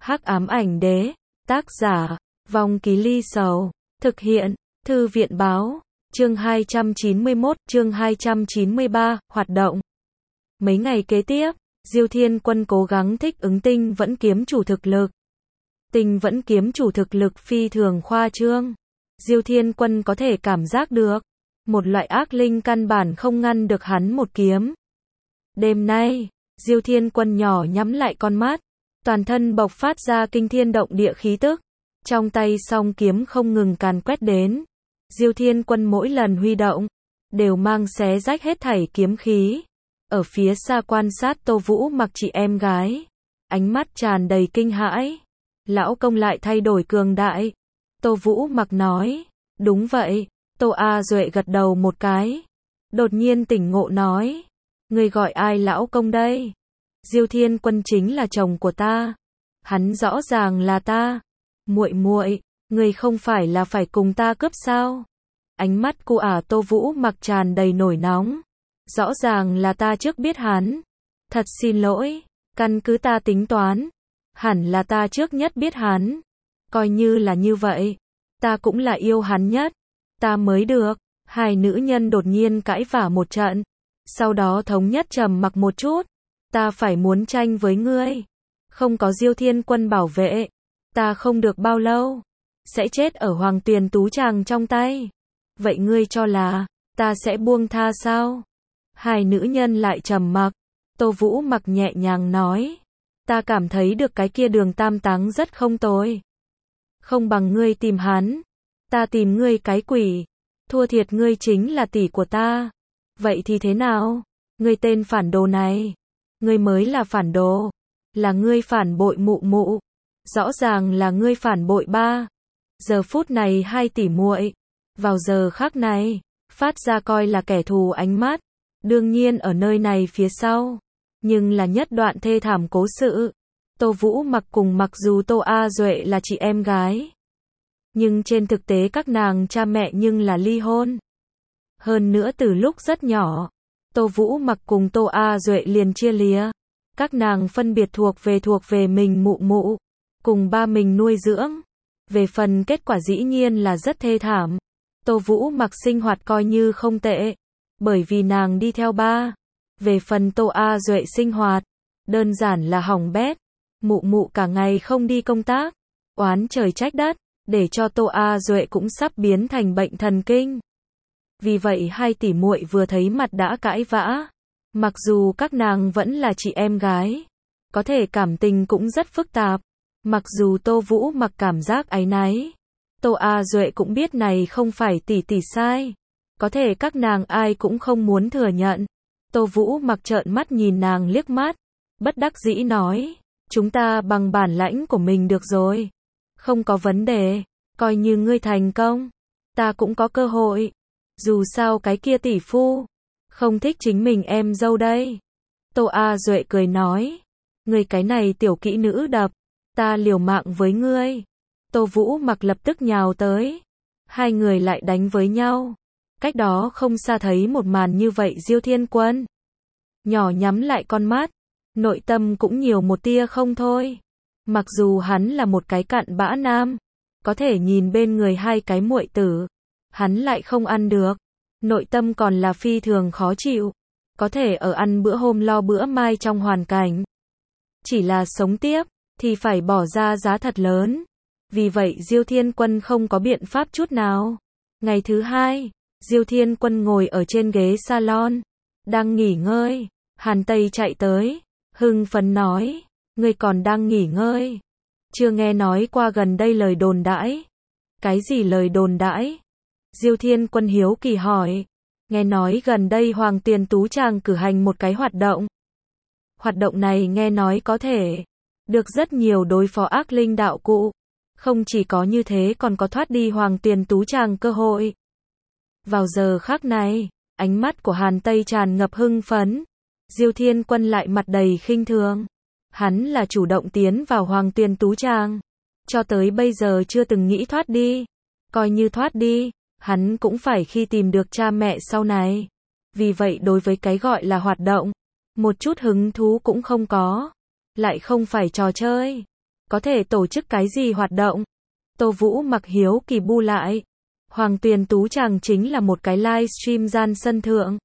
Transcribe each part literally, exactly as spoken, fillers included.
Hắc ám ảnh đế, tác giả, Vong Ký Ly Sầu, thực hiện, Thư viện báo, chương hai trăm chín mươi mốt, chương hai trăm chín mươi ba, hoạt động. Mấy ngày kế tiếp, Diêu Thiên Quân cố gắng thích ứng tinh vẫn kiếm chủ thực lực. Tinh vẫn kiếm chủ thực lực phi thường khoa trương. Diêu Thiên Quân có thể cảm giác được, một loại ác linh căn bản không ngăn được hắn một kiếm. Đêm nay, Diêu Thiên Quân nhỏ nhắm lại con mắt, toàn thân bộc phát ra kinh thiên động địa khí tức, trong tay song kiếm không ngừng càn quét đến. Diêu Thiên Quân mỗi lần huy động, đều mang xé rách hết thảy kiếm khí. Ở phía xa quan sát Tô Vũ Mặc chị em gái, ánh mắt tràn đầy kinh hãi. Lão công lại thay đổi cường đại. Tô Vũ Mặc nói, đúng vậy. Tô A Duệ gật đầu một cái, đột nhiên tỉnh ngộ nói, người gọi ai lão công đây? Diêu Thiên Quân chính là chồng của ta. Hắn rõ ràng là ta. Muội muội, người không phải là phải cùng ta cướp sao? Ánh mắt cô ả Tô Vũ Mặc tràn đầy nổi nóng. Rõ ràng là ta trước biết hắn. Thật xin lỗi, căn cứ ta tính toán, hẳn là ta trước nhất biết hắn. Coi như là như vậy, ta cũng là yêu hắn nhất. Ta mới được. Hai nữ nhân đột nhiên cãi vả một trận, sau đó thống nhất trầm mặc một chút. Ta phải muốn tranh với ngươi. Không có Diêu Thiên Quân bảo vệ, ta không được bao lâu sẽ chết ở Hoàng Tuyền Tú Tràng trong tay. Vậy ngươi cho là ta sẽ buông tha sao? Hai nữ nhân lại trầm mặc. Tô Vũ Mặc nhẹ nhàng nói, ta cảm thấy được cái kia Đường Tam Táng rất không tồi. Không bằng ngươi tìm hắn, ta tìm ngươi cái quỷ. Thua thiệt ngươi chính là tỷ của ta. Vậy thì thế nào? Ngươi tên phản đồ này, ngươi mới là phản đồ. Là ngươi phản bội mụ mụ. Rõ ràng là ngươi phản bội ba. Giờ phút này hai tỷ muội, vào giờ khắc này, phát ra coi là kẻ thù ánh mắt. Đương nhiên ở nơi này phía sau, nhưng là nhất đoạn thê thảm cố sự. Tô Vũ Mặc cùng mặc dù Tô A Duệ là chị em gái, nhưng trên thực tế các nàng cha mẹ nhưng là ly hôn. Hơn nữa từ lúc rất nhỏ, Tô Vũ Mặc cùng Tô A Duệ liền chia lìa. Các nàng phân biệt thuộc về thuộc về mình mụ mụ, cùng ba mình nuôi dưỡng. Về phần kết quả dĩ nhiên là rất thê thảm. Tô Vũ Mặc sinh hoạt coi như không tệ, bởi vì nàng đi theo ba. Về phần Tô A Duệ sinh hoạt, đơn giản là hỏng bét. Mụ mụ cả ngày không đi công tác, oán trời trách đất, để cho Tô A Duệ cũng sắp biến thành bệnh thần kinh. Vì vậy hai tỷ muội vừa thấy mặt đã cãi vã. Mặc dù các nàng vẫn là chị em gái, có thể cảm tình cũng rất phức tạp. Mặc dù Tô Vũ Mặc cảm giác áy náy, Tô A Duệ cũng biết này không phải tỷ tỷ sai. Có thể các nàng ai cũng không muốn thừa nhận. Tô Vũ Mặc trợn mắt nhìn nàng liếc mắt, bất đắc dĩ nói, chúng ta bằng bản lãnh của mình được rồi. Không có vấn đề, coi như ngươi thành công, ta cũng có cơ hội. Dù sao cái kia tỷ phu không thích chính mình em dâu đây. Tô A Duệ cười nói, ngươi cái này tiểu kỹ nữ đập, ta liều mạng với ngươi. Tô Vũ Mặc lập tức nhào tới, hai người lại đánh với nhau. Cách đó không xa thấy một màn như vậy Diêu Thiên Quân nhỏ nhắm lại con mắt, nội tâm cũng nhiều một tia không thôi. Mặc dù hắn là một cái cặn bã nam, có thể nhìn bên người hai cái muội tử, hắn lại không ăn được. Nội tâm còn là phi thường khó chịu. Có thể ở ăn bữa hôm lo bữa mai trong hoàn cảnh, chỉ là sống tiếp, thì phải bỏ ra giá thật lớn. Vì vậy Diêu Thiên Quân không có biện pháp chút nào. Ngày thứ hai, Diêu Thiên Quân ngồi ở trên ghế salon, đang nghỉ ngơi. Hàn Tây chạy tới, hưng phấn nói, ngươi còn đang nghỉ ngơi? Chưa nghe nói qua gần đây lời đồn đãi? Cái gì lời đồn đãi? Diêu Thiên Quân hiếu kỳ hỏi. Nghe nói gần đây Hoàng Tuyền Tú Tràng cử hành một cái hoạt động. Hoạt động này nghe nói có thể được rất nhiều đối phó ác linh đạo cụ. Không chỉ có như thế còn có thoát đi Hoàng Tuyền Tú Tràng cơ hội. Vào giờ khắc này, ánh mắt của Hàn Tây tràn ngập hưng phấn. Diêu Thiên Quân lại mặt đầy khinh thường. Hắn là chủ động tiến vào Hoàng Tuyền Tú Tràng, cho tới bây giờ chưa từng nghĩ thoát đi. Coi như thoát đi, hắn cũng phải khi tìm được cha mẹ sau này. Vì vậy đối với cái gọi là hoạt động, một chút hứng thú cũng không có. Lại không phải trò chơi. có thể tổ chức cái gì hoạt động? Tô Vũ Mặc hiếu kỳ bu lại. Hoàng Tuyền Tú Tràng chính là một cái livestream gian sân thượng.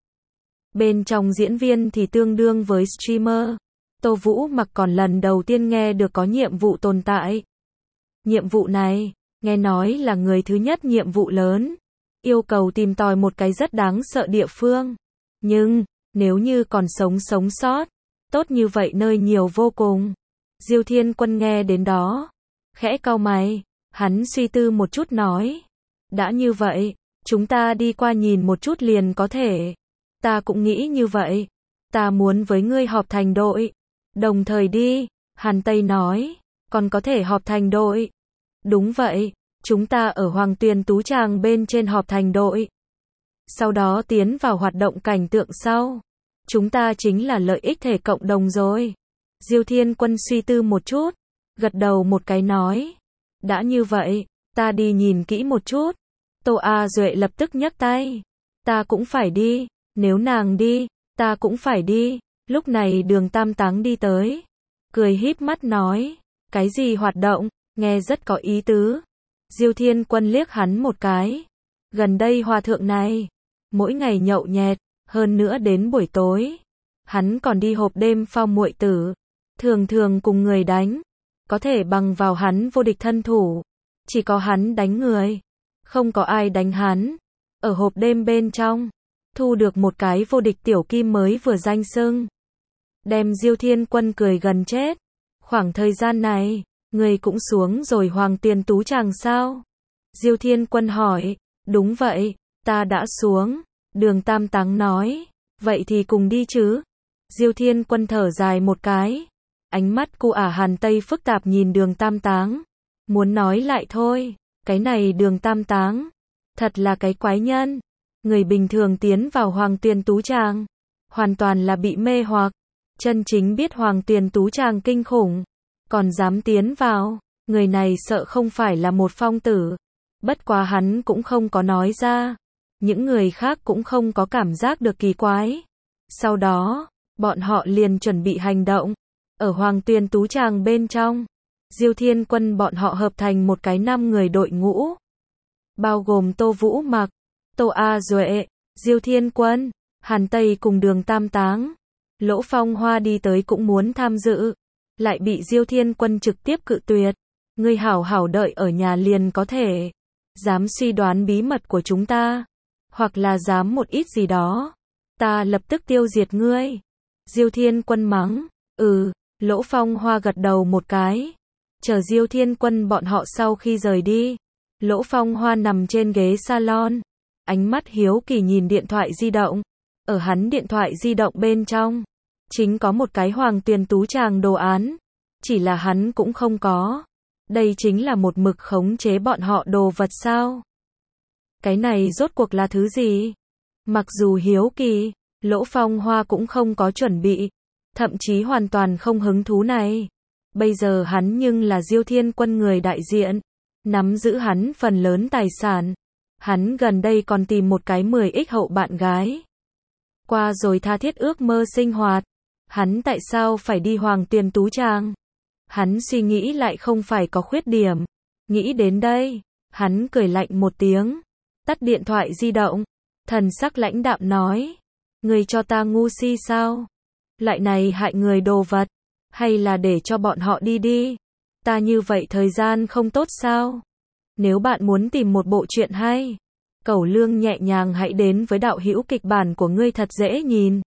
Bên trong diễn viên thì tương đương với streamer. Tô Vũ Mặc còn lần đầu tiên nghe được có nhiệm vụ tồn tại. Nhiệm vụ này, nghe nói là người thứ nhất nhiệm vụ lớn. Yêu cầu tìm tòi một cái rất đáng sợ địa phương. Nhưng, nếu như còn sống sống sót, tốt như vậy nơi nhiều vô cùng. Diêu Thiên Quân nghe đến đó, khẽ cau mày, hắn suy tư một chút nói. Đã như vậy, chúng ta đi qua nhìn một chút liền có thể. Ta cũng nghĩ như vậy. Ta muốn với ngươi họp thành đội. Đồng thời đi, Hàn Tây nói, còn có thể họp thành đội. Đúng vậy, chúng ta ở Hoàng Tuyền Tú Tràng bên trên họp thành đội. Sau đó tiến vào hoạt động cảnh tượng sau. Chúng ta chính là lợi ích thể cộng đồng rồi. Diêu Thiên Quân suy tư một chút, gật đầu một cái nói. Đã như vậy, ta đi nhìn kỹ một chút. Tô A Duệ lập tức nhấc tay. Ta cũng phải đi, nếu nàng đi, ta cũng phải đi. Lúc này Đường Tam Táng đi tới. Cười híp mắt nói. Cái gì hoạt động, nghe rất có ý tứ. Diêu Thiên Quân liếc hắn một cái. Gần đây hòa thượng này, mỗi ngày nhậu nhẹt, hơn nữa đến buổi tối. Hắn còn đi hộp đêm phong muội tử. Thường thường cùng người đánh. Có thể bằng vào hắn vô địch thân thủ. Chỉ có hắn đánh người. Không có ai đánh hắn. Ở hộp đêm bên trong. Thu được một cái vô địch tiểu kim mới vừa danh xưng. Đem Diêu Thiên Quân cười gần chết. Khoảng thời gian này, người cũng xuống rồi Hoàng Tuyền Tú Tràng sao? Diêu Thiên Quân hỏi. Đúng vậy, ta đã xuống. Đường Tam Táng nói. Vậy thì cùng đi chứ. Diêu Thiên Quân thở dài một cái. Ánh mắt cu ả Hàn Tây phức tạp nhìn Đường Tam Táng. Muốn nói lại thôi. Cái này Đường Tam Táng. Thật là cái quái nhân. Người bình thường tiến vào Hoàng Tuyền Tú Tràng. Hoàn toàn là bị mê hoặc. Chân chính biết Hoàng Tuyền Tú Tràng kinh khủng. Còn dám tiến vào. Người này sợ không phải là một phong tử. Bất quá hắn cũng không có nói ra. Những người khác cũng không có cảm giác được kỳ quái. Sau đó, bọn họ liền chuẩn bị hành động. Ở Hoàng Tuyền Tú Tràng bên trong, Diêu Thiên Quân bọn họ hợp thành một cái năm người đội ngũ. Bao gồm Tô Vũ Mặc, Tô A Duệ, Diêu Thiên Quân, Hàn Tây cùng Đường Tam Táng. Lỗ Phong Hoa đi tới cũng muốn tham dự. Lại bị Diêu Thiên Quân trực tiếp cự tuyệt. Ngươi hảo hảo đợi ở nhà liền có thể. Dám suy đoán bí mật của chúng ta. Hoặc là dám một ít gì đó. Ta lập tức tiêu diệt ngươi. Diêu Thiên Quân mắng. Ừ, Lỗ Phong Hoa gật đầu một cái. Chờ Diêu Thiên Quân bọn họ sau khi rời đi. Lỗ Phong Hoa nằm trên ghế salon. Ánh mắt hiếu kỳ nhìn điện thoại di động. Ở hắn điện thoại di động bên trong. Chính có một cái Hoàng Tuyền Tú Tràng đồ án. Chỉ là hắn cũng không có. Đây chính là một mực khống chế bọn họ đồ vật sao? Cái này rốt cuộc là thứ gì? Mặc dù hiếu kỳ, Lỗ Phong Hoa cũng không có chuẩn bị. Thậm chí hoàn toàn không hứng thú này. Bây giờ hắn nhưng là Diêu Thiên Quân người đại diện. Nắm giữ hắn phần lớn tài sản. Hắn gần đây còn tìm một cái mười x hậu bạn gái. Qua rồi tha thiết ước mơ sinh hoạt. Hắn tại sao phải đi Hoàng Tuyền Tú Tràng? Hắn suy nghĩ lại không phải có khuyết điểm. Nghĩ đến đây, hắn cười lạnh một tiếng. Tắt điện thoại di động. Thần sắc lãnh đạm nói. Người cho ta ngu si sao? Lại này hại người đồ vật. Hay là để cho bọn họ đi đi? Ta như vậy thời gian không tốt sao? Nếu bạn muốn tìm một bộ truyện hay, cẩu lương nhẹ nhàng hãy đến với đạo hữu kịch bản của ngươi thật dễ nhìn.